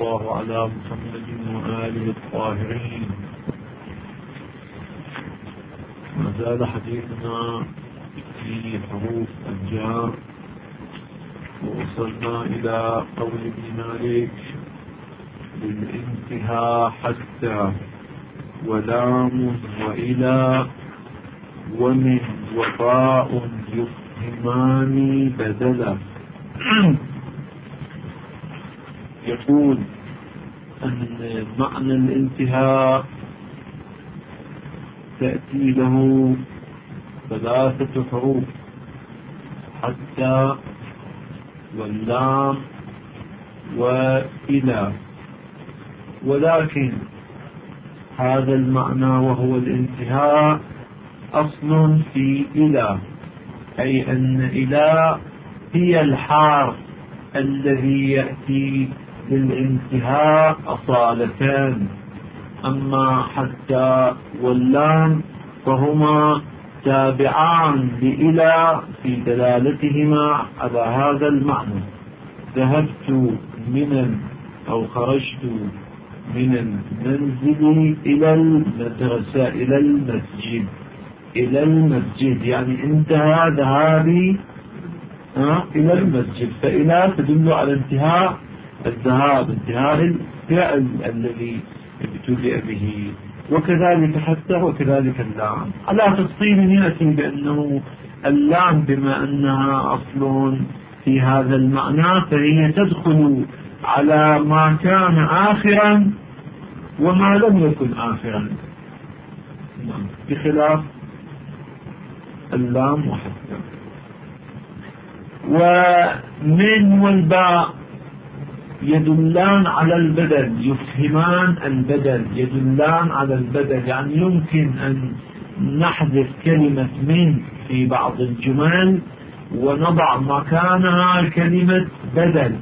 الله على محمد وآله الطاهرين. ما زال حديثنا في حروف الجار، ووصلنا إلى قول ابن مالك: بالانتهاء حتى ولام وإلى ومن وفاء يفهمان بدلا. يقول أن معنى الانتهاء تأتي له 3 حروف: حتى واللام وإلى. ولكن هذا المعنى وهو الانتهاء أصل في إلى، أي أن إلى هي الحرف الذي يأتي بالانتهاء أصالتان. أما حتى واللام فهما تابعان لإلى في دلالتهما على هذا المعنى: ذهبت أو خرجت من المنزل إلى المدرسة إلى المسجد، يعني انتهى ذهابي إلى المسجد. فإلى تدل على انتهاء الذهاب، انتهاء الفعل الذي ابتدأ به. وكذلك حتى وكذلك اللام، على تفصيل يأتي بأنه اللام بما أنها أصل في هذا المعنى فهي تدخل على ما كان آخرا وما لم يكن آخرا، بخلاف اللام وحتى. ومن والباء يدلان على البدل، يفهمان البدل، يدلان على البدل. يعني يمكن أن نحذف كلمة من في بعض الجمل ونضع مكانها كلمة بدل.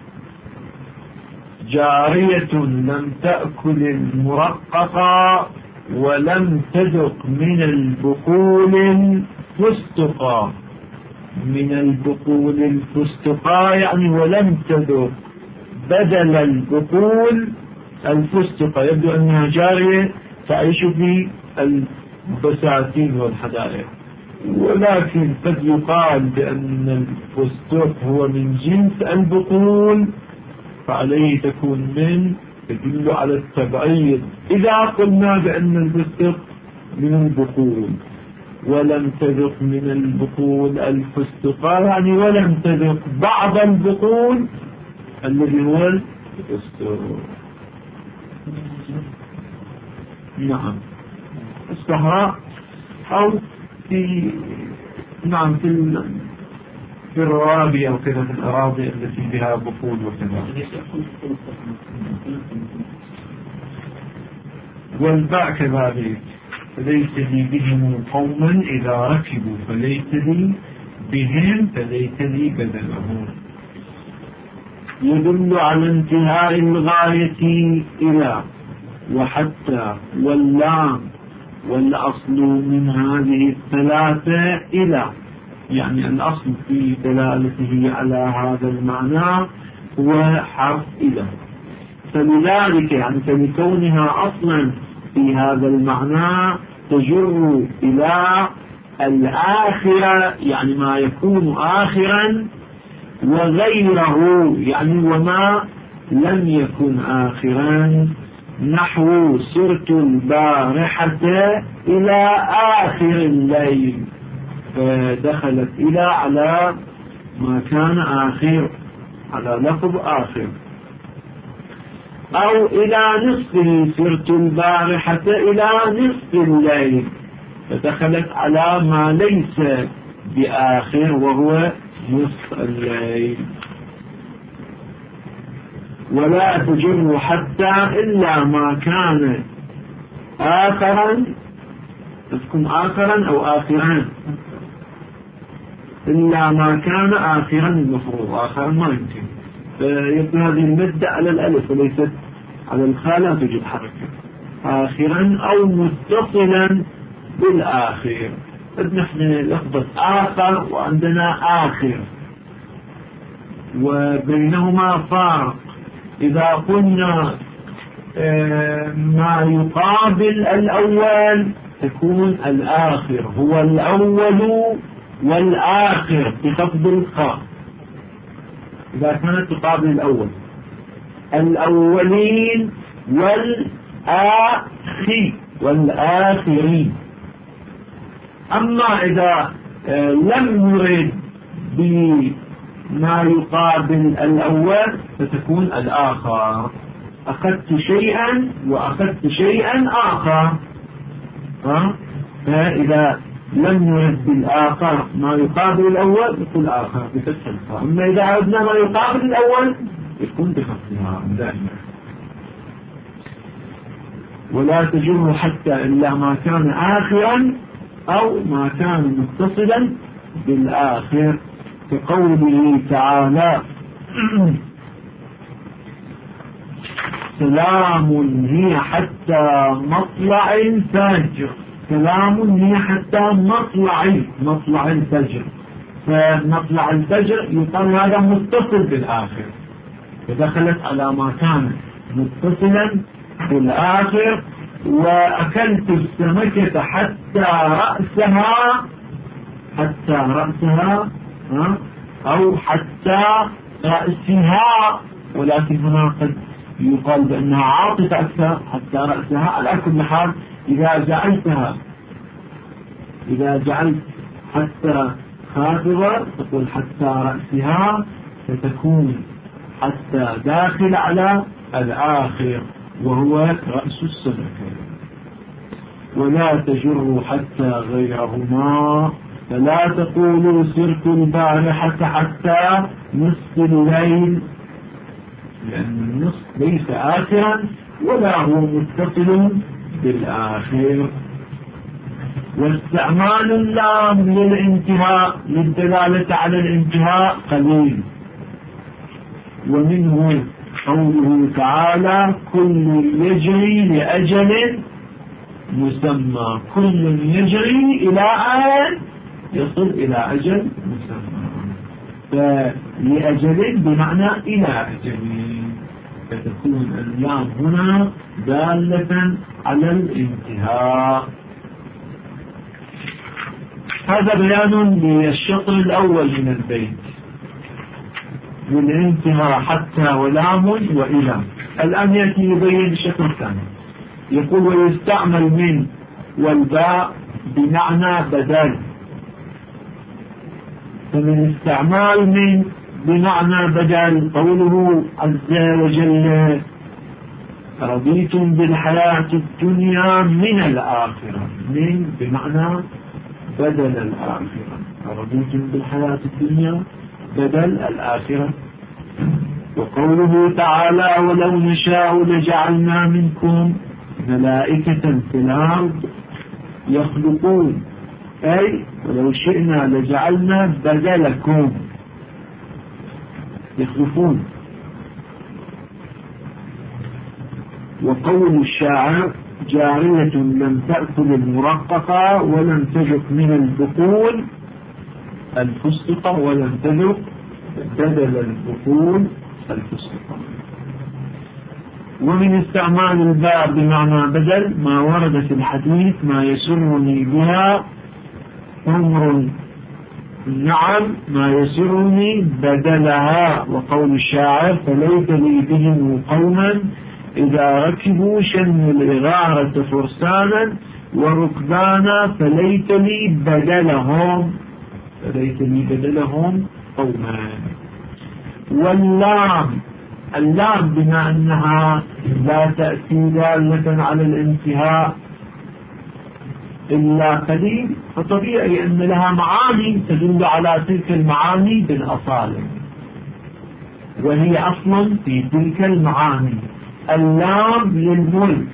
جارية لم تأكل المرققة ولم تذق من البقول الفستقا. من البقول الفستقا يعني ولم تذق بدل البقول الفستقا. يبدو أنها جارية تعيش في البساتين والحدائق، ولكن قد يقال بأن الفستق هو من جنس البقول، فعليه تكون من تدل على التبعيض. إذا قلنا بأن الفستق من البقول ولم تذق من البقول الفستقا يعني ولم تذق بعض البقول الذي هو الفستق. نعم، الصحراء أو في في الروابي أو كذا، في الأراضي التي بها بقول وكذا. والباء كذلك: فليس لي بهم قوما إذا ركبوا، فليس لي بهم فليس لي بدلهم. يدل على انتهاء الغاية إلى وحتى واللام، والأصل من هذه الثلاثة إلى، يعني الأصل في دلالته على هذا المعنى هو حرف إلى. فلذلك يعني فلكونها أصلا في هذا المعنى تجر إلى الآخرة، يعني ما يكون آخرا، وغيره يعني وما لم يكن آخرا. نحو سرت البارحة إلى آخر الليل، فدخلت إلى على ما كان آخر، على لفظ آخر. أو إلى نصفه: سرت البارحة إلى نصف الليل، فدخلت على ما ليس بآخر وهو نصف الليل. ولا تجر حتى إلا ما كان آخرا، تكون آخرا أو آخرا، إلا ما كان آخرا. المفروض آخرا ما يمكن، فيبدو هذه المدة على الألف وليست على الخاء، لا توجد حركة. آخرا أو متصلا بالآخر. نحن لفظة آخر وعندنا آخر، وبينهما فارق. إذا قلنا ما يقابل الأول تكون الآخر، هو الأول والآخر بخفض الخاء إذا كانت تقابل الأول، الأولين والآخرين. أما إذا لم يرد بما يقابل الأول فتكون الآخر، أخذت شيئا وأخذت شيئا آخر. فإذا لم يرد بالآخر ما يقابل الأول يكون آخر بفتح الخاء، أما إذا عرضنا ما يقابل الأول يكون بخفضها دائما. ولا تجر حتى إلا ما كان آخرا أو ما كان متصلا بالآخر، كقوله تعالى سلام هي حتى مطلع الفجر. سلام هي حتى مطلع الفجر، فمطلع الفجر يقال هذا متصل بالآخر، فدخلت على ما كان متصلا بالآخر. وأكلت السمكة حتى رأسها أو حتى رأسها، ولكن هنا قد يقال بأنها عاطفة أكثر حتى رأسها. على كل حال إذا جعلت حتى خافضة تقول حتى رأسها، فتكون حتى داخل على الآخر وهو رأس السمكة. ولا تجر حتى غيرهما، فلا تقولوا سرت البارحة حتى نصف الليل، لأن النصف ليس آخرا ولا هو متصل بالآخر. واستعمال اللام للانتهاء للدلالة على الانتهاء قليل، ومنه قوله تعالى كل يجري لأجل مسمى. كل يجري إلى أن يصل إلى أجل مسمى، فلأجل بمعنى إلى أجل، فتكون اللام هنا دالة على الانتهاء. هذا بيان للشطر الأول من البيت والانتهاء حتى ولام وإلى. الآن يأتي يبين الشطر الثاني، يقول ويستعمل من والباء بمعنى بدل. فمن استعمال من بمعنى بدل قوله عز وجل رضيتم بالحياة الدنيا من الآخرة. من بمعنى بدل الآخرة، رضيتم بالحياة الدنيا بدل الآخرة. وقوله تعالى ولو نشاء لجعلنا منكم ملائكة في الأرض يخلقون، أي ولو شئنا لجعلنا بدلكم يخلقون. وقول الشاعر جارية لم تأكل المرققة ولم تجق من البطول الفستقة، ولم تجق بدل البطول الفستقة. ومن استعمال الباء بمعنى بدل ما ورد في الحديث ما يسرني بها أمر، نعم ما يسرني بدلها. وقول الشاعر فليت لي بهم قوما إذا ركبوا شنوا الإغارة فرسانا وركبانا فليت لي بدلهم قوما. واللام اللام بما أنها لا تأتي دالة على الانتهاء إلا قليل، فطبيعي أن لها معاني تدل على تلك المعاني بالأصالة، وهي أصلا في تلك المعاني. اللام للملك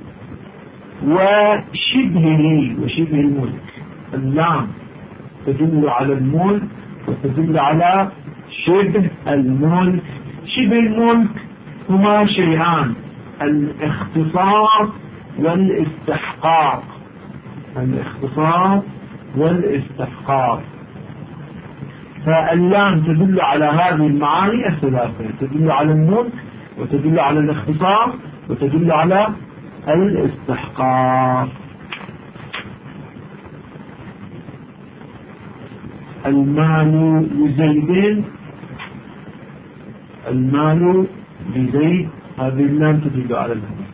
وشبه الملك. اللام تدل على الملك وتدل على شبه الملك. شبه الملك هما شيئان، الاختصاص والاستحقاق. فاللام تدل على هذه المعاني الثلاثة، تدل على الملك وتدل على الاختصاص وتدل على الاستحقاق. المال لزيد، المال لزيد، هذه اللام تدل على الهمس.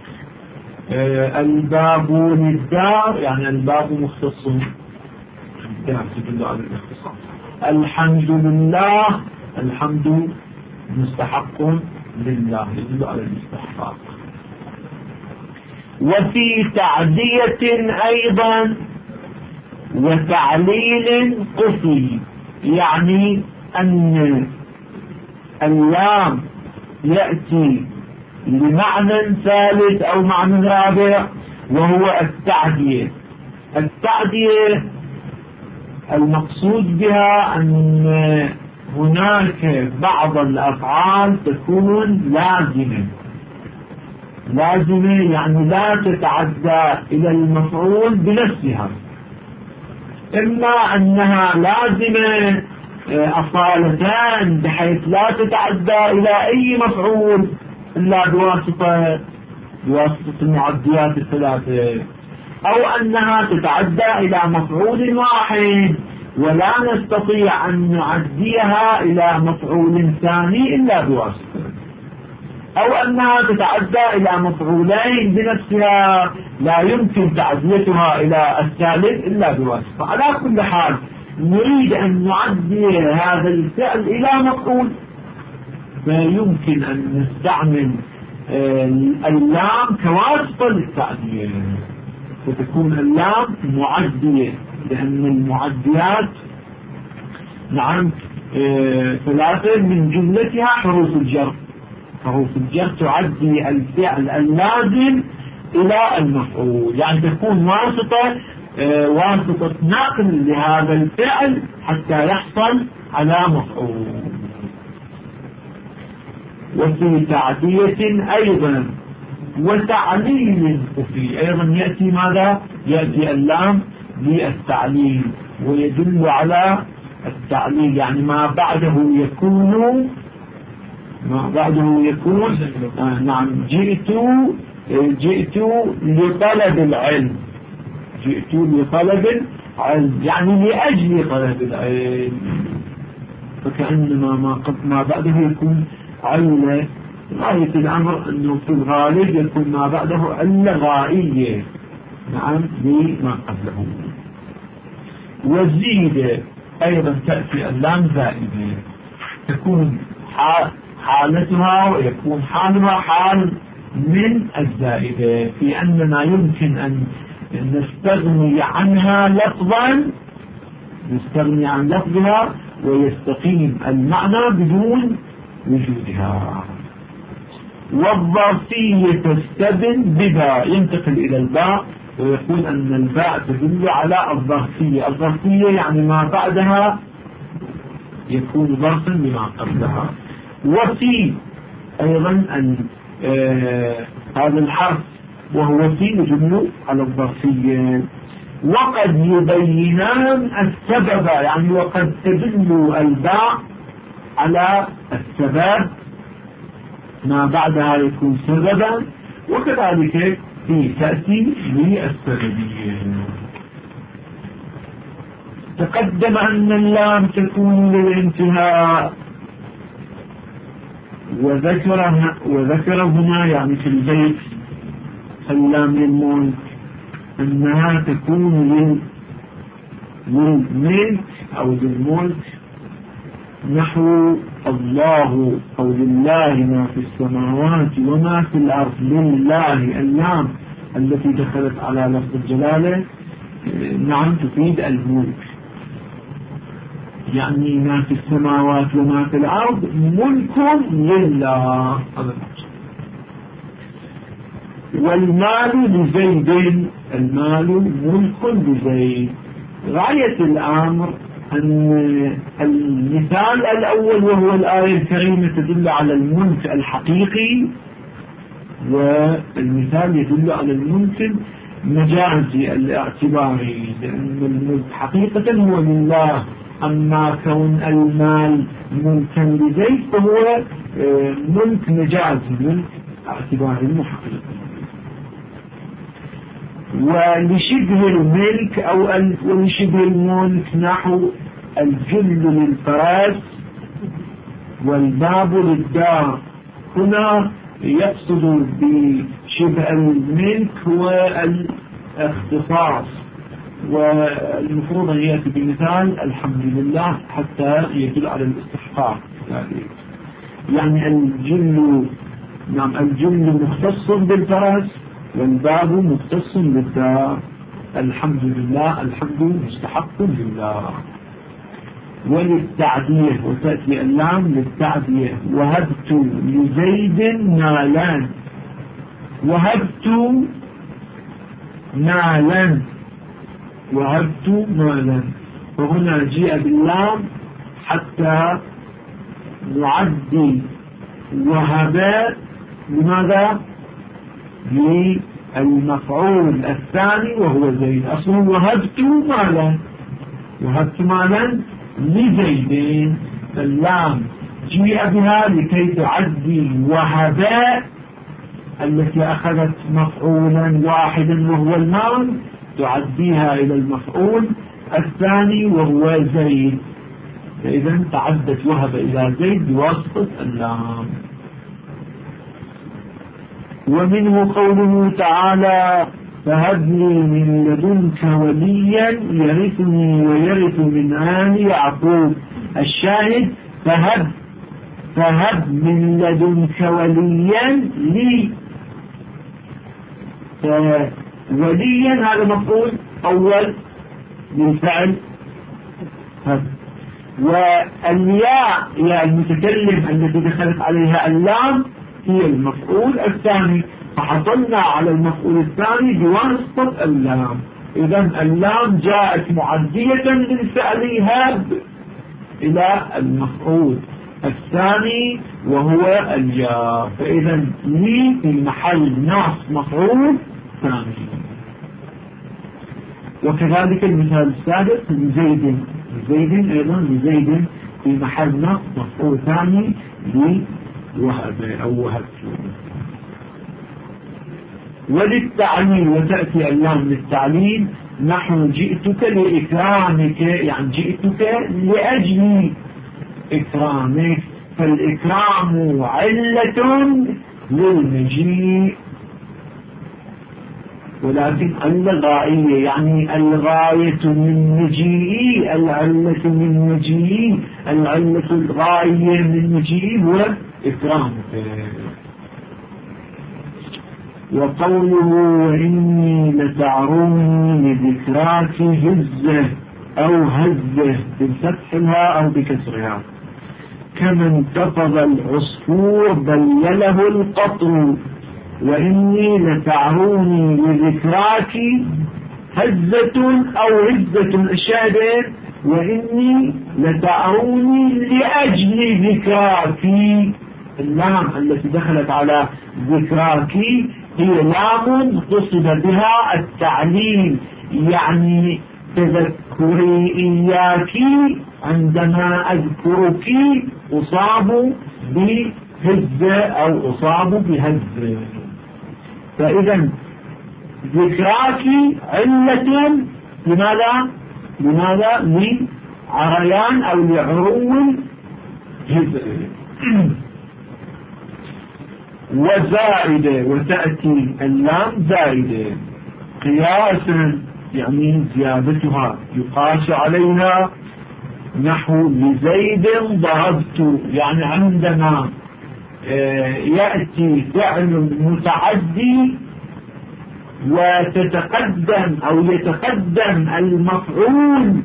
الباب للدار، يعني الباب مختص بالدار تدل على الاختصاص. الحمد لله، الحمد مستحق لله يدل على الاستحقاق. وفي تعدية أيضا وتعليل قصي، يعني أن اللام يأتي لمعنى ثالث أو معنى رابع وهو التعدية. التعدية المقصود بها أن هناك بعض الأفعال تكون لازمة يعني لا تتعدى إلى المفعول بنفسها، إما أنها لازمة أصالتان بحيث لا تتعدى إلى أي مفعول إلا بواسطة المعديات الثلاثة، أو أنها تتعدى إلى مفعول واحد ولا نستطيع أن نعديها إلى مفعول ثاني إلا بواسطة، أو أنها تتعدى إلى مفعولين بنفسها لا يمكن تعديتها إلى الثالث إلا بواسطة. على كل حال نريد أن نعدي هذا الفعل إلى مفعول، فيمكن أن نستعمل اللام كواسطة للتعدية، وتكون اللام معدية، لأن المعديات نعم ثلاثة من جملتها حروف الجر. حروف الجر تعدي الفعل اللازم إلى المفعول، يعني تكون واسطة نقل لهذا الفعل حتى يحصل على مفعول. وفي تعدية أيضا وتعليل خفي، أيضا يأتي ماذا؟ يأتي اللام للتعليل ويدل على التعليل، يعني ما بعده يكون نعم. جئت لطلب العلم، جئت لطلب العلم يعني لأجل طلب العلم، فكأنما ما بعده يكون علة. غاية الأمر أنه في الغالب يكون ما بعده علة غائية نعم لما قبله. وزيد أيضا تأتي اللام زائدة، تكون حالتها ويكون حالها حال من الزائدة، في أننا يمكن أن نستغني عنها لفظا، نستغني عن لفظها ويستقيم المعنى بدون وجودها. والظرفية تستبن بها، ينتقل إلى الباء ويقول أن الباء تدل على الظرفية. الظرفية يعني ما بعدها يكون ظرفا لما قبلها. وفي أيضا أن هذا الحرف وهو في يدل على الظرفية. وقد يبينان السبب، يعني وقد تدل الباء على السبب ما بعدها يكون سببا، وكذلك في تأتي للسببية. تقدم أن اللام تكون للانتهاء، وذكر هنا يعني في البيت اللام للملك أنها تكون للملك أو للملك، نحو الله أو لله ما في السماوات وما في الأرض. لله اللام التي دخلت على لفظ الجلالة نعم تفيد الملك، يعني ما في السماوات وما في الأرض ملك لله. والمال لزيد، المال ملك لزيد. غاية الأمر أن المثال الأول وهو الآية الكريمة تدل على الملك الحقيقي، والمثال يدل على الملك المجازي الاعتباري، لأن الملك حقيقة هو لله أما كون المال ملكا لزيد فهو ملك مجازي، ملك اعتبار محقق. ولشبه الملك أو ولشبه الملك نحو الجل للفراس والباب للدار. هنا يقصد بشبه الملك هو الاختصاص، والمفروض أن يأتي بمثال الحمد لله حتى يدل على الاستحقاق. يعني الجل، نعم، الجل مختص بالفرس والباب مختص بالدار. الحمد لله، الحمد مستحق لله. وللتعدية، وتأتي اللام للتعدية. وهبت لزيد مالا، وهبت مالا، وهبت مالا. وهنا جاء باللام حتى نعدي وهبات لماذا؟ للمفعول الثاني وهو زيد. أصلا وهبت مالا، وهبت مالا لزيد. اللام جاء بها لكي تعدي وهبات التي أخذت مفعولا واحدا وهو المال، تعديها إلى المفعول الثاني وهو زيد. فإذا تعدت وهب إلى زيد بواسطة اللام. ومنه قوله تعالى فهب لي من لدنك وليا يرثني ويرث من آل يعقوب. الشاهد فهب من لدنك وليا لي. وليا هذا مفعول أول للفعل هب، والياء يا المتكلم التي دخلت عليها اللام هي المفعول الثاني، فحصلنا على المفعول الثاني بواسطة اللام. إذن اللام جاءت معدية للفعل هب إلى المفعول الثاني وهو الياء. فإذا لي في محل نصب مفعول ثاني. وكذلك المثال السادس لزيد، زيد أيضا لزيد في محل نصب مفعول ثاني لوهب أو وهبت. وللتعليل، وتأتي اللام للتعليل نحن جئتك لإكرامك، يعني جئتك لأجل إكرامك. فالإكرام علة للمجيء، ولكن الغائية يعني الغاية من مجيئي، العلة من مجيئي، العلة الغائية من مجيئي هو إكرامك. وقوله وإني لتعروني لذكراك هزة أو هزة بالفتحها أو بكسرها. كما انتفض العصفور بلله القطر. وإني لتعروني لذكراك هزة أو هزة. الشاهد وإني لتعروني لأجل ذكراك. اللام التي دخلت على ذكراك هي لام قصد بها التعليل، يعني تذكري إياك عندما أذكرك أصاب بهزة أو أصاب بهزة. فإذا ذكراك علة لماذا؟ لعريان أو لعرو هزة. وزائدة، وتأتي اللام زائدة قياسا يعني زيادتها يقاس عليها. نحو لزيد ضربت، يعني عندما يأتي فعل متعدي وتتقدم أو يتقدم المفعول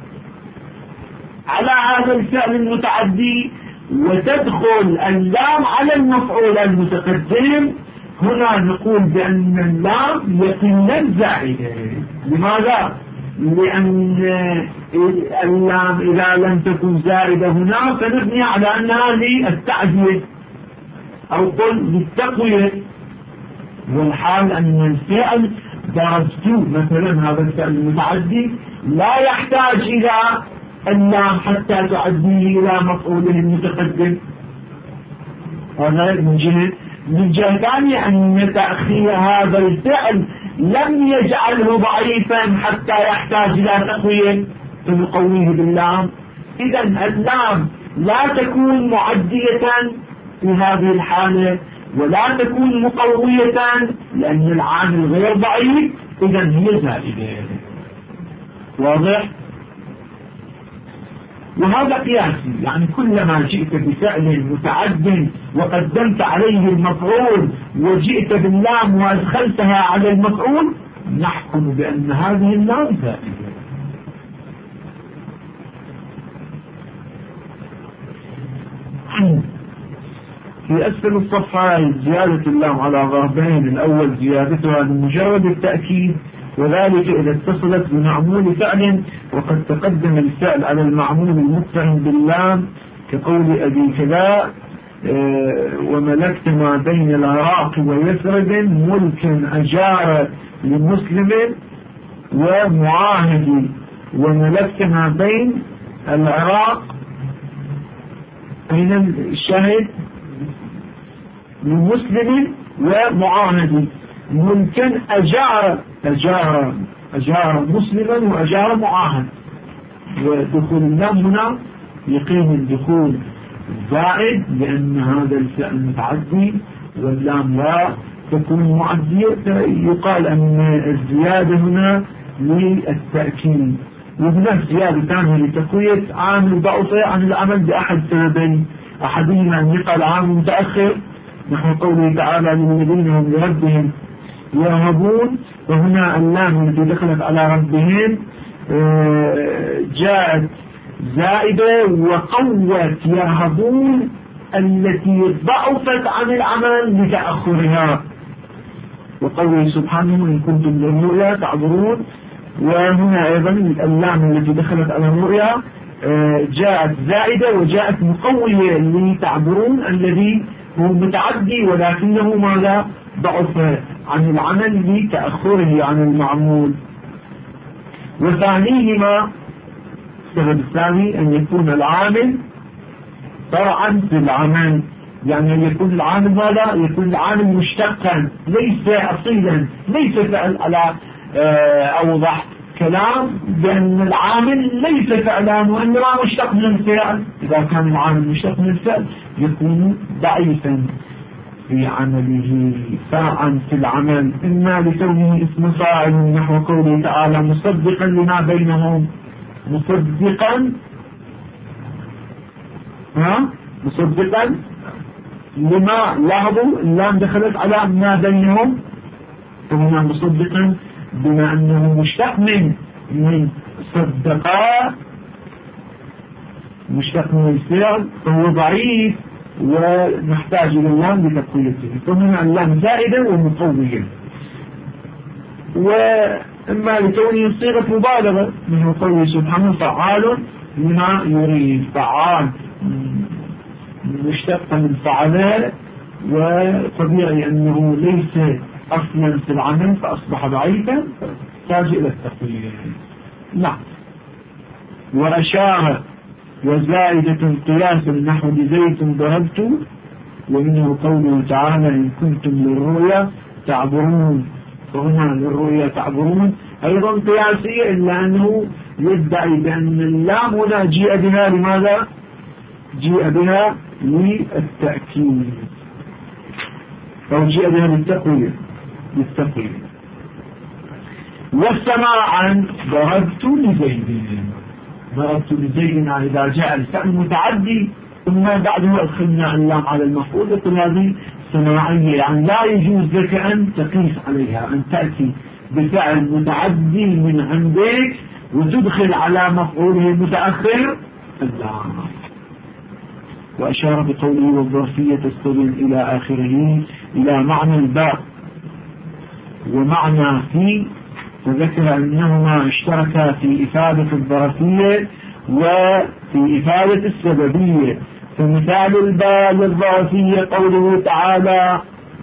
على هذا الفعل المتعدي وتدخل اللام على المفعول المتقدم، هنا نقول بأن اللام يقينا زائدة. لماذا؟ لأن اللام إذا لم تكن زائدة هنا فنبني على أنها للتعديل أو قل للتقوية، والحال أن الفعل ضربت مثلا هذا الفعل المتعدي لا يحتاج إلى اللام حتى تعديه إلى مفعوله المتقدم. هذا من جهة ثانية أن تأخير هذا الفعل لم يجعله ضعيفا حتى يحتاج إلى تقوية فنقويه باللام. إذا اللام لا تكون معدية في هذه الحالة ولا تكون مقوية لأن العامل غير ضعيف، إذا هي زائدة. واضح؟ وهذا قياسي، يعني كلما جئت بفعل متعد وقدمت عليه المفعول وجئت باللام وأدخلتها على المفعول نحكم بأن هذه اللام زائدة. في أسفل الصفحة زيادة اللام على ضربين: الأول زيادتها بمجرد التأكيد، وذلك إذا اتصلت بمعمول فعل وقد تقدم الفعل على المعمول المقترن باللام، كقول أبي كذا وملكت ما بين العراق ويثرب ملك أجار لمسلم ومعاهد، وملكت ما بين العراق أين الشاهد؟ لمسلم ومعاهد، ممكن أجار مسلما وأجار معاهد، ودخول اللام هنا يقيم الدخول زائد لأن هذا الفعل متعدي واللام لا تكون معدية، يقال أن الزيادة هنا للتأكيد. وهناك زيادة ثانية لتقوية عامل ضعف عن العمل بأحد سببين: أحدهما أن يقال عامل متأخر نحو قوله تعالى للذين هم لربهم يرهبون، وهنا اللام التي دخلت على ربهم جاءت زائدة وقوت يرهبون التي ضعفت عن العمل لتأخرها، وقوله سبحانه إن كنتم للرؤيا تعبرون. وهنا أيضا اللام التي دخلت على الرؤيا جاءت زائدة وجاءت مقوية لتعبرون الذي هو متعدي ولكنه ماذا؟ ضعف عن العمل لتأخره عن المعمول. وثانيهما السبب الثاني أن يكون العامل طرعا في العمل، يعني أن يكون العامل ماذا؟ يكون العامل مشتقا ليس أصيلا، ليس فعل على أوضح كلام بأن العامل ليس فعلا وإنما مشتق من الفعل. إذا كان العامل مشتق من الفعل يكون ضعيفا في عمله ساعا في العمل، إما لكونه اسم فاعل نحو قوله تعالى مصدقا لما بينهم، مصدقا مصدقا لما، لاحظوا اللام دخلت على ما بينهم، فهنا مصدقا بما أنه مشتق من صدقاء، مشتق من الفعل فهو ضعيف ونحتاج إلى اللام لتقويته، فهنا اللام زائدة ومقوية. وإما لكونه صيغة مبالغة من قوله سبحانه فعال لما يريد، فعال مشتق من فعل وطبيعي أنه ليس أصلا في العمل فأصبح ضعيفا فاحتاج إلى التقوية. نعم. وأشار وزائدة قياس نحو بزيت ضربت، ومنه قوله تعالى إن كنتم للرؤيا تعبرون، فهنا للرؤيا تعبرون أيضا قياسية، إلا أنه يدعي بأن اللام هنا جيء بها لماذا؟ جيء بها للتأكيد أو جيء بها للتقوية. والسماعا ضربت لزيد، ضربت لزيد إذا جاء الفعل متعدي ثم بعده أدخلنا اللام على المفعول، يقول هذه سماعية، يعني لا يجوز لك أن تقيس عليها، أن تأتي بفعل متعدي من عندك وتدخل على مفعوله المتأخر اللام. وأشار بقوله والظرفية تستدل إلى آخره إلى معنى الباء ومعنى في، وذكر أنهما اشتركا في إفادة الظرفية وفي إفادة السببية. فمثال الباء للظرفية قوله تعالى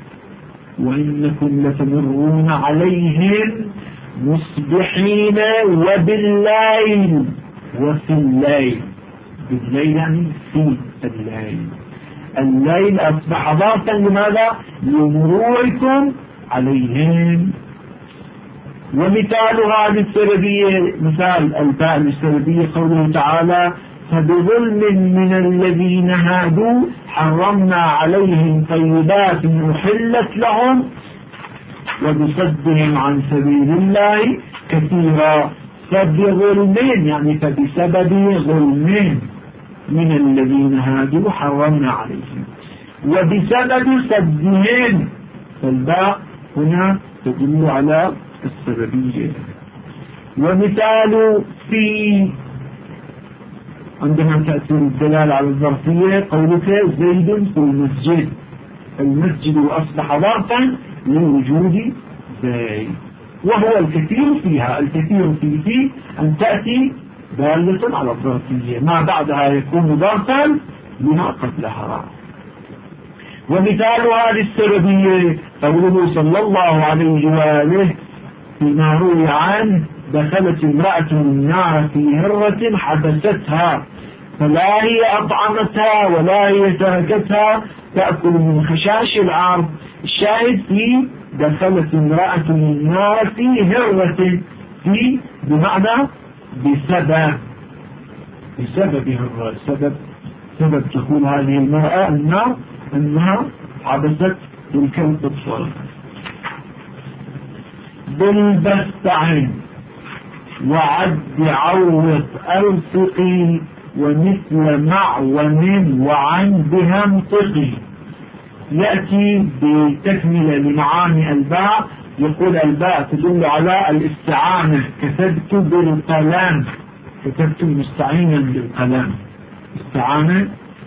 وإنكم لتمرون عليهم مصبحين وبالليل وفي الليل. بالليل يعني في الليل. الليل أصبح ظرفا لماذا؟ لمروعكم عليهم. ومثالها للسردية، مثال الباء للسردية قوله تعالى: فبظلم من الذين هادوا حرمنا عليهم طيبات أحلت لهم وبصدهم عن سبيل الله كثيرا. فبظلمين يعني فبسبب ظلمين من الذين هادوا حرمنا عليهم، وبسبب صدهم، فالباء هنا تدل على السببية. ومثال في عندما تأتي الدلالة على الظرفية قولك زيد في المسجد. المسجد أصبح ظرفا لوجود زيد، وهو الكثير فيها. الكثير فيه أن تأتي دالة على الظرفية، ما بعدها يكون ظرفا لما قبلها. ومثالها للسببية قوله صلى الله عليه وآله فيما روي عنه: دخلت امرأة النار في هرة حبستها فلا هي أطعمتها ولا هي تركتها تأكل من خشاش الأرض. الشاهد في دخلت امرأة النار في هرة، في بمعنى بسبب هرة، سبب دخول هذه المرأة النار أنها حبست تلك الطفل. بالبستعين وعد عوض ألصقي ومثل مع ومن وعن بهمطقي. يأتي بتكملة لمعاني الباء. يقول الباء تدل على الاستعانة، كتبت بالقلم، كتبت مستعينا بالقلم، استعانة.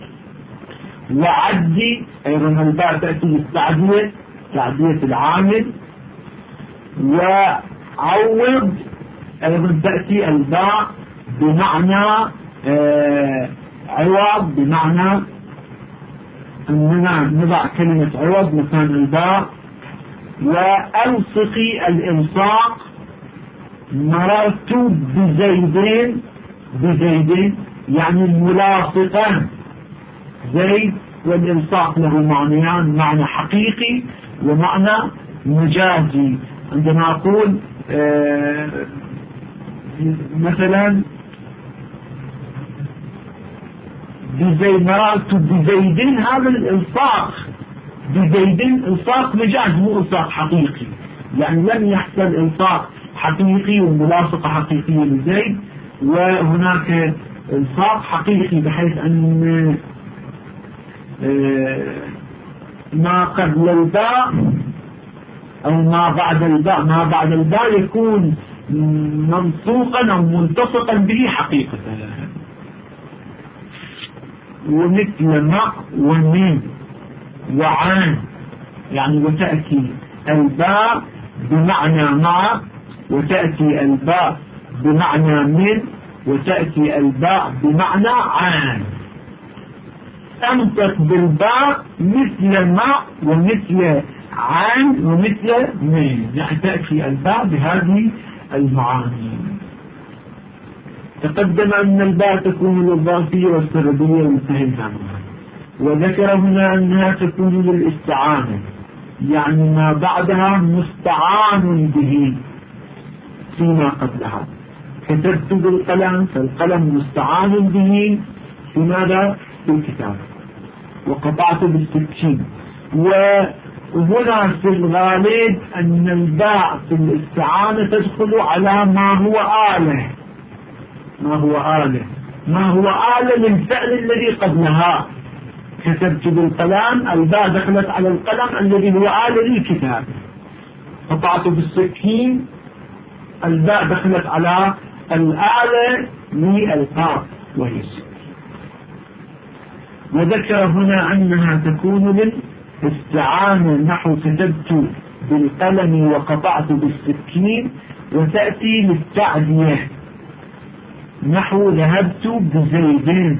وعدي أيضا الباء تأتي بالتعدية، تعدية العامل. وعوض أيضا تأتي الباء بمعنى عوض، بمعنى أننا نضع كلمة عوض مكان الباء. وألصقي الإلصاق. مررت بزيدين يعني الملاصقان زيد، والإلصاق له معنيان: معنى حقيقي ومعنى مجازي. عندما أقول مثلا مررت بزيد، هذا الإلصاق بزيد إلصاق مجاز مو إلصاق حقيقي، يعني لم يحصل إلصاق حقيقي وملاصقة حقيقية لزيد، وهناك إلصاق حقيقي بحيث أن ما قبل الباء أو ما بعد الباء يكون منطوقا أو ملتصقا به حقيقة. ومثل مع ومن وعن يعني وتأتي الباء بمعنى مع، وتأتي الباء بمعنى من، وتأتي الباء بمعنى عن. أنطق بالباء مثل مع ومثل عن ومثل من، يعني تأتي الباء بهذه المعاني. تقدم أن الباء تكون للظرفية والسببية وانتهينا عنها. وذكر هنا أنها تكون للاستعانة، يعني ما بعدها مستعان به فيما قبلها. كتبت بالقلم، فالقلم مستعان به في ماذا؟ في الكتاب. وقطعت بالسكين. وهنا في الغالب أن الباء في الاستعانة تدخل على ما هو آلة، ما هو آلة للفعل الذي قبلها. كتبت بالقلم، الباء دخلت على القلم الذي هو آلة للكتاب. قطعت بالسكين، الباء دخلت على الآلة للقاف وهي السكين. وذكر هنا أنها تكون للاستعانة، نحو كتبت بالقلم وقطعت بالسكين. وتأتي للتعدية، نحو ذهبت بزيدين،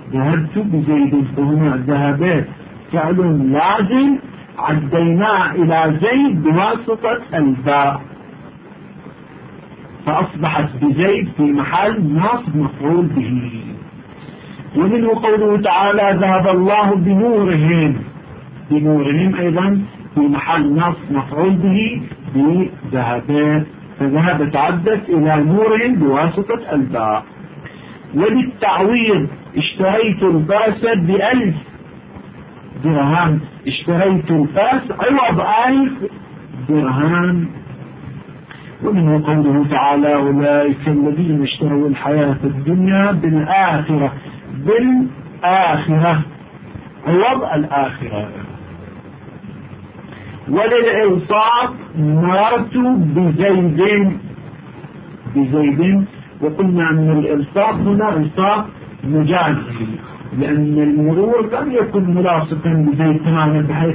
فهنا ذهبت فعل لازم عديناه إلى زيد بواسطة الباء. فأصبحت بزيد في محل نصب مفعول به. ومنه قوله تعالى ذهب الله بنورهم، بنورهم أيضا في محل نصب مفعول به بذهب، فذهب تعدت إلى نورهم بواسطة الباء. وللتعويض اشتريت الفاس ب1000 درهم، اشتريت الفاس عوض 1000 درهم. ومنه قوله تعالى أولئك الذين اشتروا الحياة الدنيا بالآخرة، بالآخرة عوض الآخرة. وللإلصاق مررت بزيد، بزيد، وقلنا أن الإلصاق هنا إلصاق مجازي، لأن المرور لم يكن ملاصقا بزيد تماما، بحيث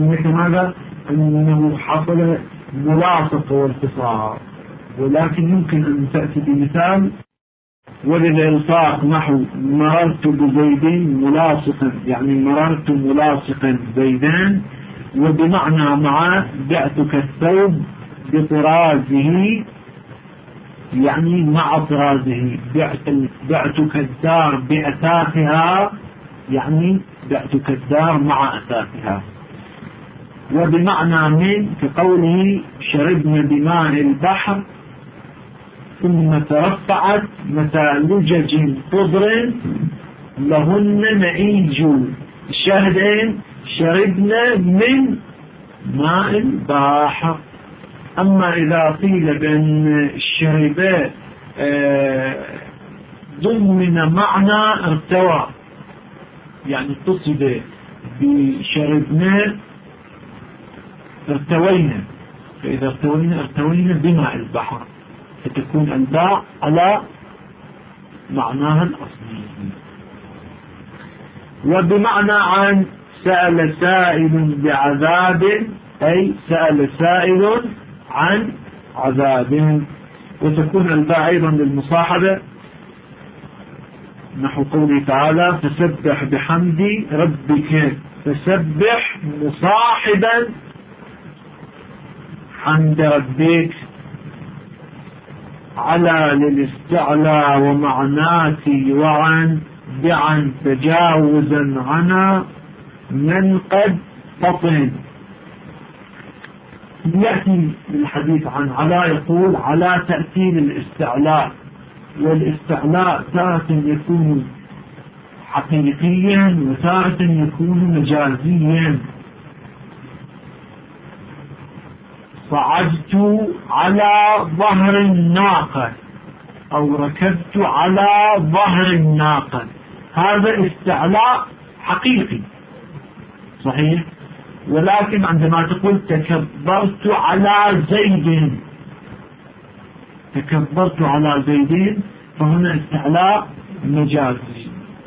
أنه حصل ملاصقة والتصاق، ولكن يمكن أن تأتي بمثال وللإلصاق نحو مررت بزيد ملاصقا، يعني مررت ملاصقا زيدان، وبمعنى مع بعتك الثوب بطرازه، يعني مع طرازه، بعتك الدار بأثاثها، يعني بعتك الدار مع أثاثها. وبمعنى من كقوله شربنا بماء البحر ثم ترفعت مثالجج خضر لهن نعيج، الشاهدين شربنا من ماء البحر. أما إذا قيل بأن الشرب ضمن معنى ارتوى، يعني اتصل بشربنا ارتوينا، فإذا ارتوينا بماء البحر، فتكون الباء على معناها الأصلي. وبمعنى عن سأل سائل بعذاب، أي سأل سائل عن عذاب. وتكون الباء أيضا للمصاحبة نحو قوله تعالى فسبح بحمد ربك، فسبح مصاحبا حمد ربك. على للاستعلاء ومعناتي وعن بعن تجاوزا عنا من قد فطن. يأتي الحديث عن على يقول على تأتي للاستعلاء، والاستعلاء تارة يكون حقيقيا وتارة يكون مجازيا. صعدت على ظهر الناقة أو ركبت على ظهر الناقة، هذا استعلاء حقيقي صحيح. ولكن عندما تقول تكبرت على زيد، تكبرت على زيد، فهنا استعلاء مجازي.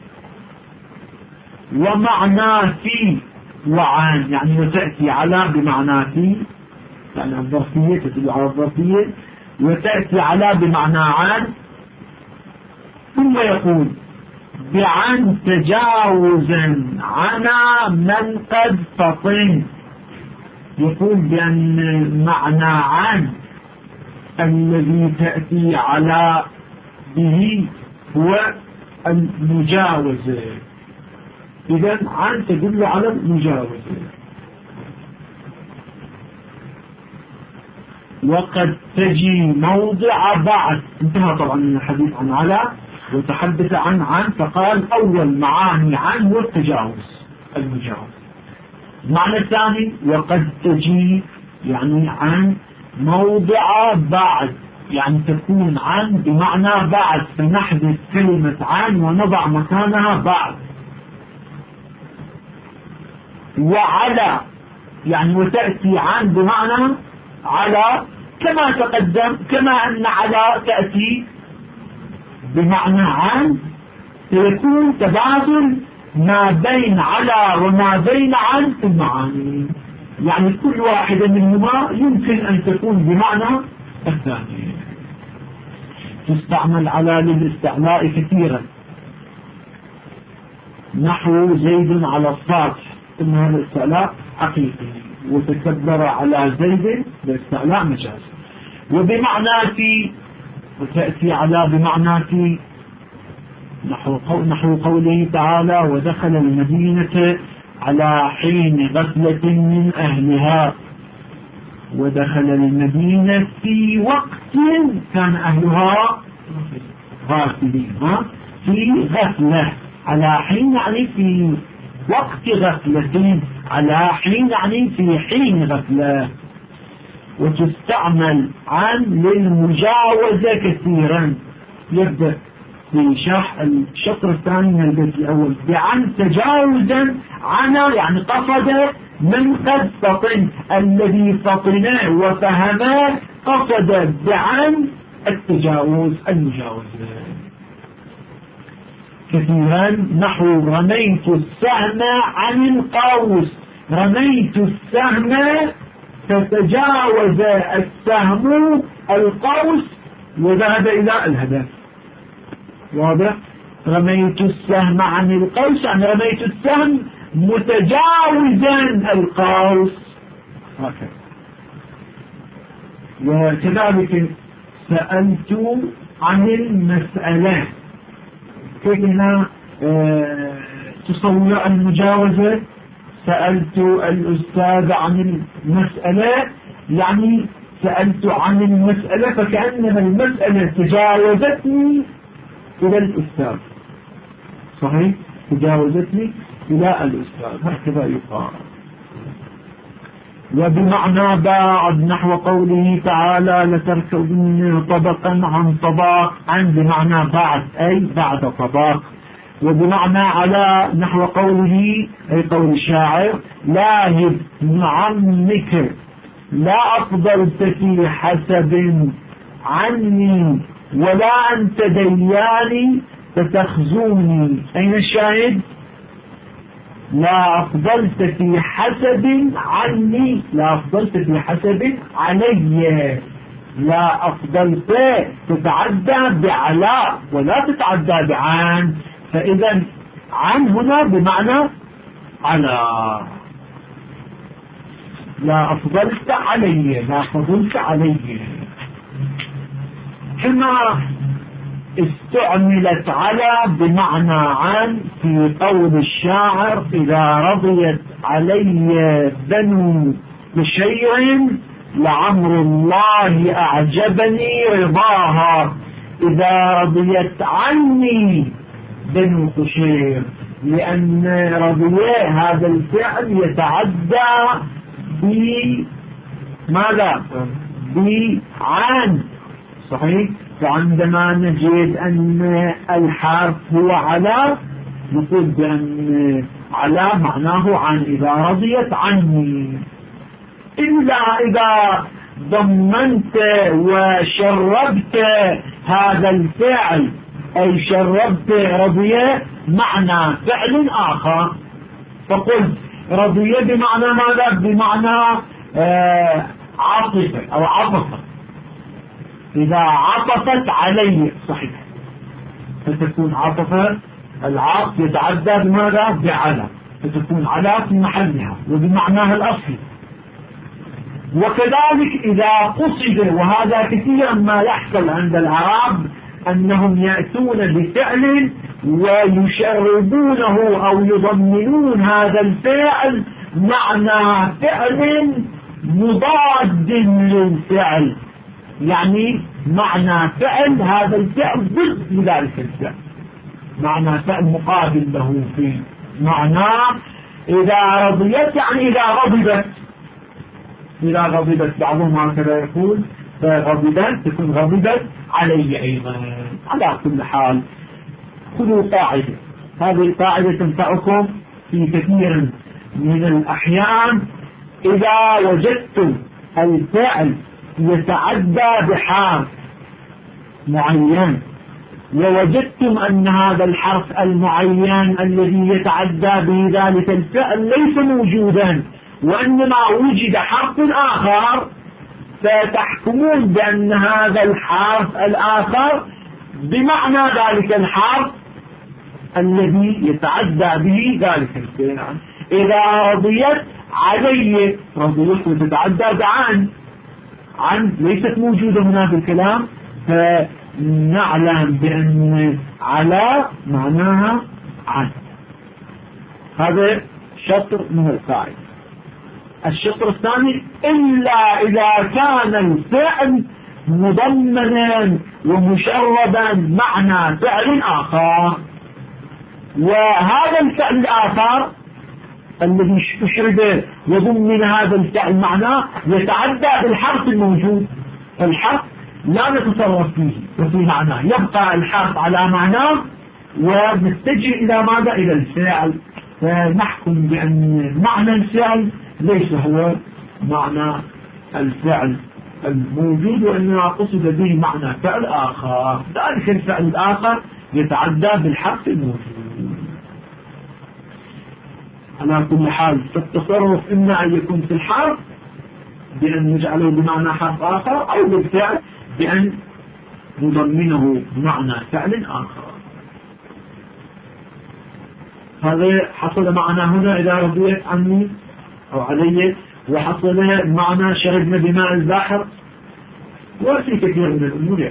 ومعنى في وعن، يعني وتأتي على بمعنى في، يعني الظرفية تدل على الظرفية، وتأتي على بمعنى عن. ثم يقول بعن تجاوزا عنا من قد فطن، يقول بأن معنى عن الذي تأتي على به هو المجاوزة، إذن عن تدل على المجاوزة. وقد تجي موضع بعد، انتهى طبعا من الحديث عن على وتحدث عن فقال أول معاني عن هو التجاوز، المجاوز. المعنى الثاني وقد تجي يعني عن موضع بعد، يعني تكون عن بمعنى بعد، فنحذف كلمة عن ونضع مكانها بعد. وعلى يعني وتأتي عن بمعنى على كما تقدم، كما أن على تأتي بمعنى عن، سيكون تبادل ما بين على وما بين عن في المعاني، يعني كل واحدة منهما يمكن أن تكون بمعنى الثاني. تستعمل على للاستعلاء كثيرا، نحو زيد على السطح، إن هذا الاستعلاء حقيقي، وتكبر على زيد الاستعلاء مجاز. وبمعنى في وتأتي على بمعنى في نحو قوله تعالى ودخل المدينة على حين غفلة من أهلها. ودخل المدينة في وقت كان أهلها غافلين، في غفلة. على حين يعني في وقت غفلة، على حين يعني في حين غفلة. وتستعمل عن للمجاوزة كثيرا. يبدأ في شرح الشطر الثاني من البيت الأول بعن تجاوزا عنا يعني قصد من قد فطن، الذي فطنه وفهمه قصد بعن التجاوز المجاوزة كثيرا. نحو رميت السهم عن القوس، رميت السهم فتجاوز السهم القوس وذهب إلى الهدف. واضح؟ رميت السهم عن القوس يعني رميت السهم متجاوزا القوس هكذا. وكذلك سألت عن المسألة، كيف هنا تصور المجاوزة؟ سألت الأستاذ عن المسألة يعني سألت عن المسألة فكأنما المسألة تجاوزتني إلى الأستاذ. صحيح؟ تجاوزتني إلى الأستاذ هكذا يقال. وبمعنى بعد نحو قوله تعالى لتركبن طبقا عن طبق، عن بمعنى بعد أي بعد طبق. وبمعنى على نحو قوله أي قول الشاعر لاهب عمك لا أفضلت في حسب عني ولا أنت دياني فتخزوني. أين الشاهد؟ لا أفضلت في حسب عني، لا أفضلت في حسب علي. لا أفضلت تتعدى بعلاء ولا تتعدى بعن، فإذا عن هنا بمعنى على. لا أفضلت علي، لا فضلت علي. كما استعملت على بمعنى عن في قول الشاعر إذا رضيت علي بنو بشير لعمر الله أعجبني رضاها. إذا رضيت عني بنو بشير، لأن رضي هذا الفعل يتعدى بماذا؟ بعن. صحيح؟ فعندما نجد أن الحرف هو على نقول بأن على معناه عن إذا رضيت عني، إلا إذا ضمنت وشربت هذا الفعل أي شربت رضي معنى فعل آخر، فقلت رضي بمعنى ماذا؟ بمعنى عاطفة أو عطفة. إذا عطفت علي صحيح فتكون عطفة، العاطف يتعدى بماذا؟ بعلى، فتكون على في محلها وبمعناها الأصلي. وكذلك إذا قصد، وهذا كثيرا ما يحصل عند العرب أنهم يأتون بفعل ويشربونه أو يضمنون هذا الفعل معنى فعل مضاد للفعل، يعني معنى فعل هذا الفعل ضد لذلك الفعل، معنى فعل مقابل له في معنى. إذا رضيت يعني إذا غضبت، إذا غضبت بعضهم هكذا يقول فغضبت تكون غضبت علي أيضا. على كل حال خذوا قاعدة، هذه القاعدة تنفعكم في كثير من الأحيان. إذا وجدتم الفعل يتعدى بحرف معين ووجدتم أن هذا الحرف المعين الذي يتعدى به ذلك الفعل ليس موجودا وإنما وجد حرف آخر، فتحكمون بأن هذا الحرف الآخر بمعنى ذلك الحرف الذي يتعدى به ذلك الفعل. إذا رضيت علي، رضيت وتتعدى بعن، عن ليست موجودة هنا في الكلام، نعلم بأن على معناها عن. هذا شطر من القاعدة. الشطر الثاني: إلا إذا كان الفعل مضمنا ومشربا معنى فعل آخر. وهذا الفعل الآخر الذي أشرب يضمن هذا الفعل معناه يتعدى بالحرف الموجود. الحرف لا نتصرف فيه وفي معناه، يبقى الحرف على معناه ونتجه إلى ماذا؟ إلى الفعل. فنحكم بأن معنى الفعل ليس هو معنى الفعل الموجود، وإنما قصد به معنى فعل آخر. ذلك الفعل الآخر يتعدى بالحرف الموجود. على كل حال فالتصرف إما أن يكون في الحرف بأن نجعله بمعنى حرف آخر، أو بالفعل بأن نضمنه بمعنى فعل آخر. هذا حصل معنا هنا إذا رضيت عني أو علي، وحصل معنا شربنا بماء البحر، وفي كثير من الأمور.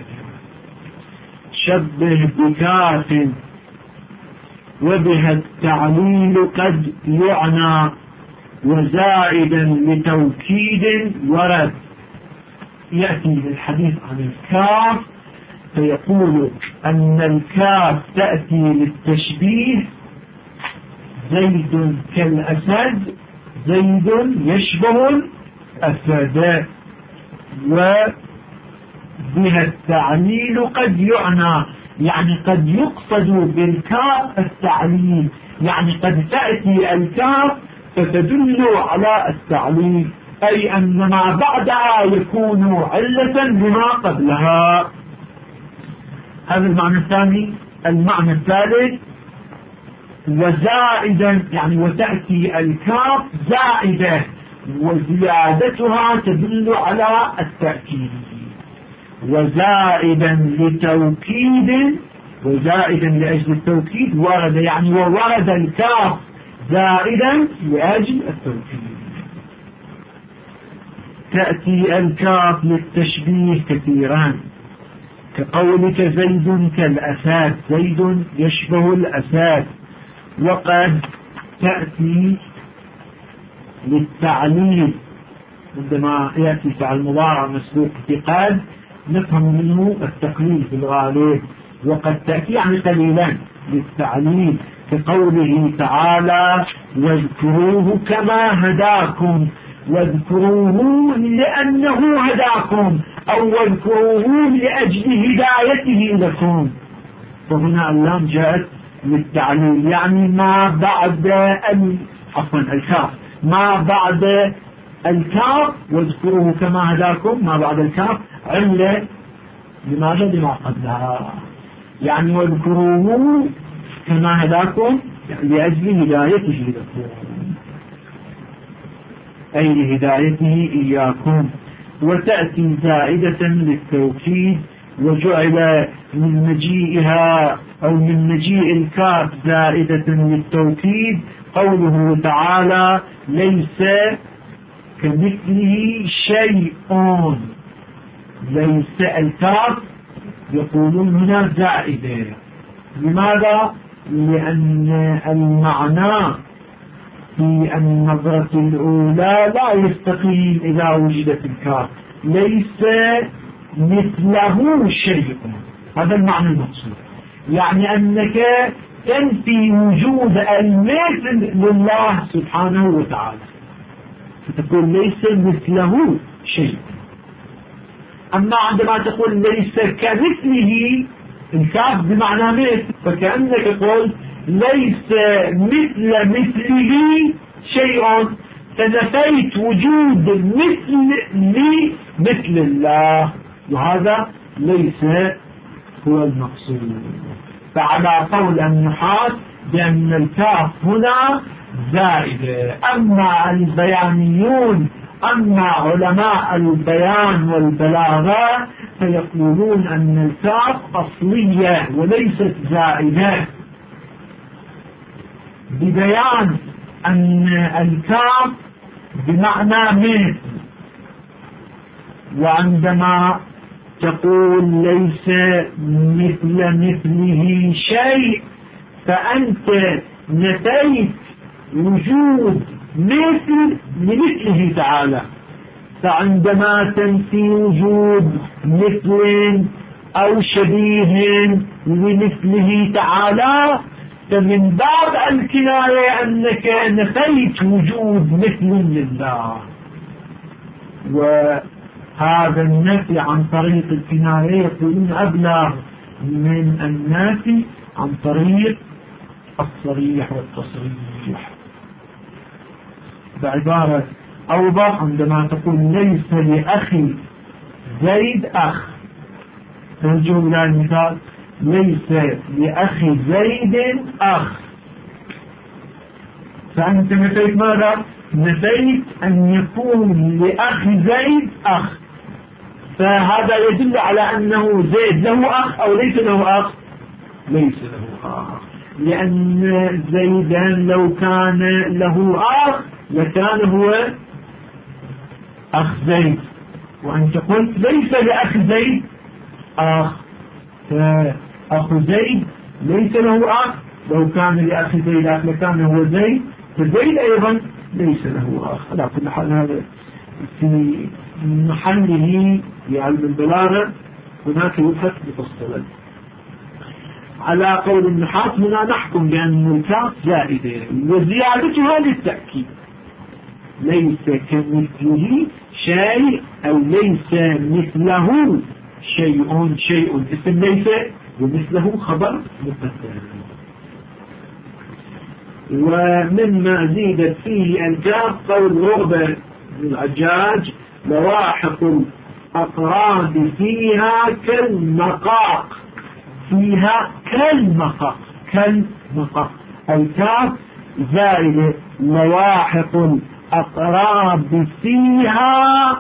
شبه بكاف وبها التعليل قد يعنى وزائدا لتوكيد ورد. يأتي الحديث عن الكاف فيقول أن الكاف تأتي للتشبيه: زيد كالأسد، زيد يشبه الأسد. وبها التعليل قد يعنى، يعني قد يقصد بالكاف التعليل، يعني قد تأتي الكاف فتدل على التعليل، أي أن ما بعدها يكون علة بما قبلها. هذا المعنى الثاني. المعنى الثالث: وزائدا، يعني وتأتي الكاف زائدة وزيادتها تدل على التأكيد. وزائدا لتوكيد، وزائدا لأجل التوكيد ورد، يعني وورد الكاف زائدا لأجل التوكيد. تأتي الكاف للتشبيه كثيرا، كقولك زيد كالأسد، زيد يشبه الأسد. وقد تأتي للتعليل، عندما يأتي فعل مضارع مسبوق بقد نفهم منه التقليل في الغالب. وقد تأتي يعني قليلا للتعليل، كقوله تعالى: واذكروه كما هداكم، واذكروه لأنه هداكم، أو واذكروه لأجل هدايته لكم. وهنا اللام جاءت للتعليل، يعني ما بعد الكاف، ما بعد الكاف. واذكروه كما هداكم، ما بعد الكاف علة لماذا؟ لما قبلها. يعني واذكروه كما هداكم يعني لأجل هدايته لكم، أي لهدايته إياكم. وتأتي زائدة للتوكيد، وجعل من مجيئها أو من مجيء الكاف زائدة للتوكيد قوله تعالى: ليس كمثله شيء. ليس الكاف يقولون هنا زائدة. لماذا؟ لأن المعنى في النظرة الأولى لا يستقيم إذا وجدت الكاف. ليس مثله شيء، هذا المعنى المقصود. يعني أنك تنفي وجود المثل لله سبحانه وتعالى، فتقول ليس مثله شيء. أما عندما تقول ليس كمثله، الكاف بمعنى مثل، فكأنك قلت ليس مثله شيء، فنفيت وجود مثل الله، وهذا ليس هو المقصود. فعلى قول النحاة بأن الكاف هنا زائدة. أما البيانيون، أما علماء البيان والبلاغة فيقولون أن الكاف أصلية وليست زائدة، ببيان أن الكاف بمعنى مثل، وعندما تقول ليس مثل مثله شيء، فأنت نفيت وجود مثل لمثله تعالى. فعندما تنفي وجود مثل أو شبيه لمثله تعالى، فمن باب الكناية أنك نفيت وجود مثل لله. وهذا النفي عن طريق الكناية يكون أبلغ من النفي عن طريق الصريح والتصريح. بعبارة أوضح، عندما تقول ليس لأخي زيد أخ، ترجع إلى المثال ليس لأخي زيد أخ، فأنت نفيت ماذا؟ نفيت أن يكون لأخي زيد أخ، فهذا يدل على أنه زيد له أخ أو ليس له أخ؟ ليس له أخ، لأن زيدا لو كان له أخ لكان هو أخ زيد، وأنت قلت ليس لأخ زيد أخ، فأخ زيد ليس له أخ، لو كان لأخ زيد أخ لكان هو زيد، فزيد أيضا ليس له أخ. على كل حال هذا في محله بعلم البلاغة، هناك يبحث بتفصيل. على قول النحاة هنا نحكم بأن الكاف زائدة وزيادتها للتأكيد، ليس كمثله شيء أو ليس مثله شيء اسم ليس ومثله خبر مقدر. ومما زيدت فيه الكاف قول رغبة الحجاج لواحق الأقراب فيها كالمقاق، فيها كالمقاق، الكاف زائدة لواحق الأقراب فيها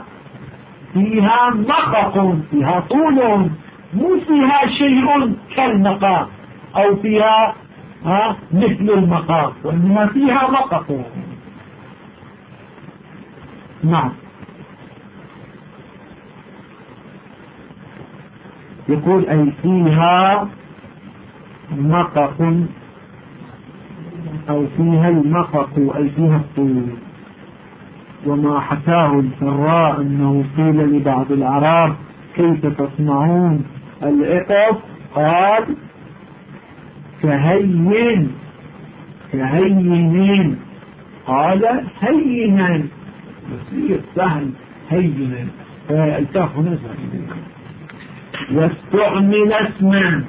مقق، فيها طول، مو فيها شيء كالمقاق أو فيها مثل المقاق، وإنما فيها مقق. نعم. يقول أي فيها مقق أو فيها المقق أي فيها الطول. وما حكاه الفراء أنه قيل لبعض العرب كيف تصنعون العقب، قال كهين، قال هينا، بسيط سهل، هينا، الكاف هنا زائدة. واستعمل اسما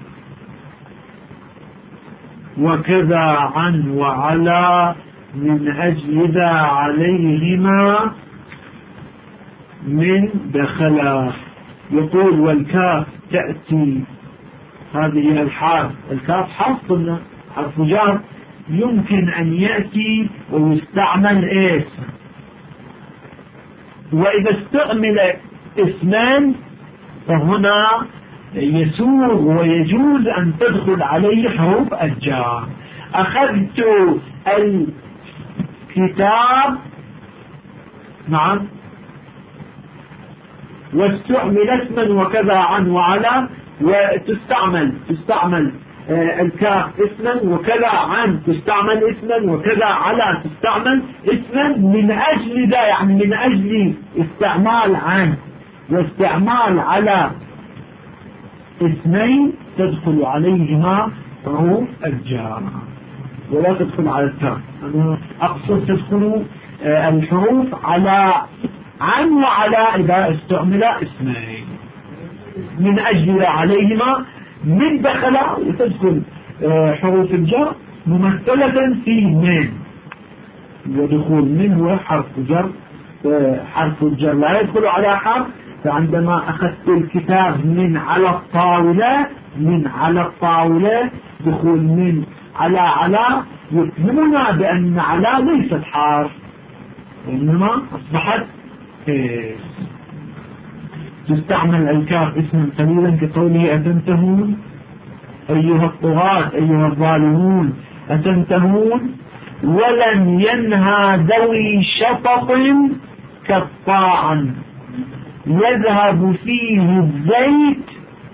وكذا عن وعلى من أجل ذا عليهما من دخلا. يقول والكاف تأتي، هذه الكاف حرف جر، يمكن أن يأتي ويستعمل اسم، وإذا استعمل اسمان فهنا يسوغ ويجوز أن تدخل عليه حروف الجر. أخذت الكتاب، نعم، واستعمل اسما وكذا عن وعلى، وتستعمل الكاف اسما وكذا عن، تستعمل اسما وكذا على، تستعمل اسما من أجل ذا، يعني من أجل استعمال عن واستعمال على اسمين تدخل عليهما حروف الجر ولا تدخل على الكاف. أنا أقصد تدخل الحروف على عن وعلى إذا استعمل اسمين من أجل عليهما من دخل، وتدخل حروف الجر ممثلة في من، ودخول من هو حرف جر، حرف الجر لا يدخل على حرف. فعندما أخذت الكتاب من على الطاولة دخول من على يفهمنا بأن على ليست حرف وإنما أصبحت تستعمل الكاف اسما قليلا كقوله أتنتهون أيها الطغاة أيها الظالمون، أتنتهون ولن ينهى ذوي شطط كالطاعن، يذهب فيه الزيت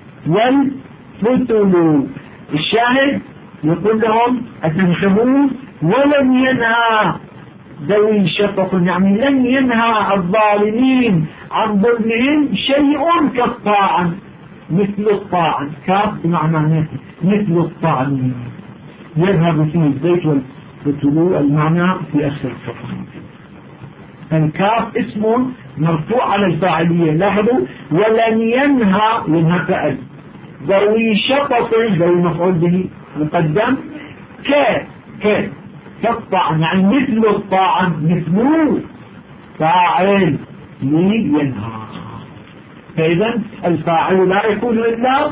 والفتل. الشاهد يقول لهم أتنشبون ولم ينهى ذوي الشفق، يعني لن ينهى الظالمين عن ظلمهم شيء كالطاعن، مثل الطاعن، كاف بمعنى مثل الطاعن يذهب فيه الزيت والفتل، المعنى في أسفل السطر. الكاف اسم مرفوع على الفاعلية، لاحظوا ولن ينهى فعل، ذوي شطط ذوي مفعول به مقدم، كالطاعن يعني مثل الطاعن، مثل فاعل لينهى. فإذا الفاعل لا يكون إلا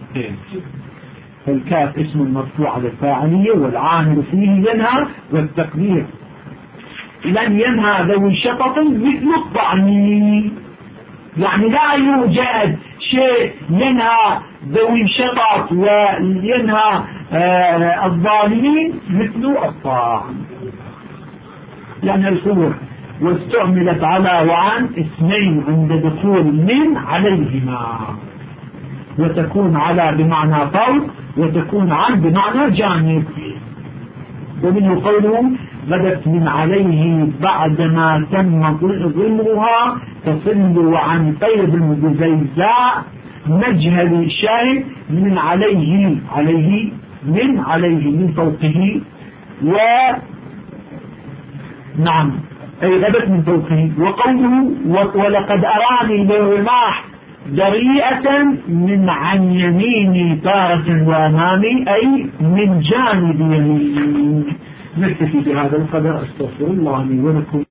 فالكاف اسم مرفوع على الفاعلية والعامل فيه ينهى، والتقدير لن ينهى ذوي شطط مثل الطعن، يعني لا يوجد شيء ينهى ذوي شطط وينهى الظالمين مثل الطعن. لأن الخور واستعملت على وعن اسمين عند دخول من عليهما، وتكون على بمعنى فوق، وتكون عن بمعنى جانب. ومنه قوله بدت من عليه بعدما تم ظلمها تصل وعن طيب الجزيزاء مجهل الشاهد من عليه، من فوقه، نعم أي غدت من فوقه. وقوله ولقد أراني بالرماح دريئة من عن يميني تارة وأمامي، أي من جانب يميني. نكتفي بهذا القدر، أستغفر الله لي ولكم.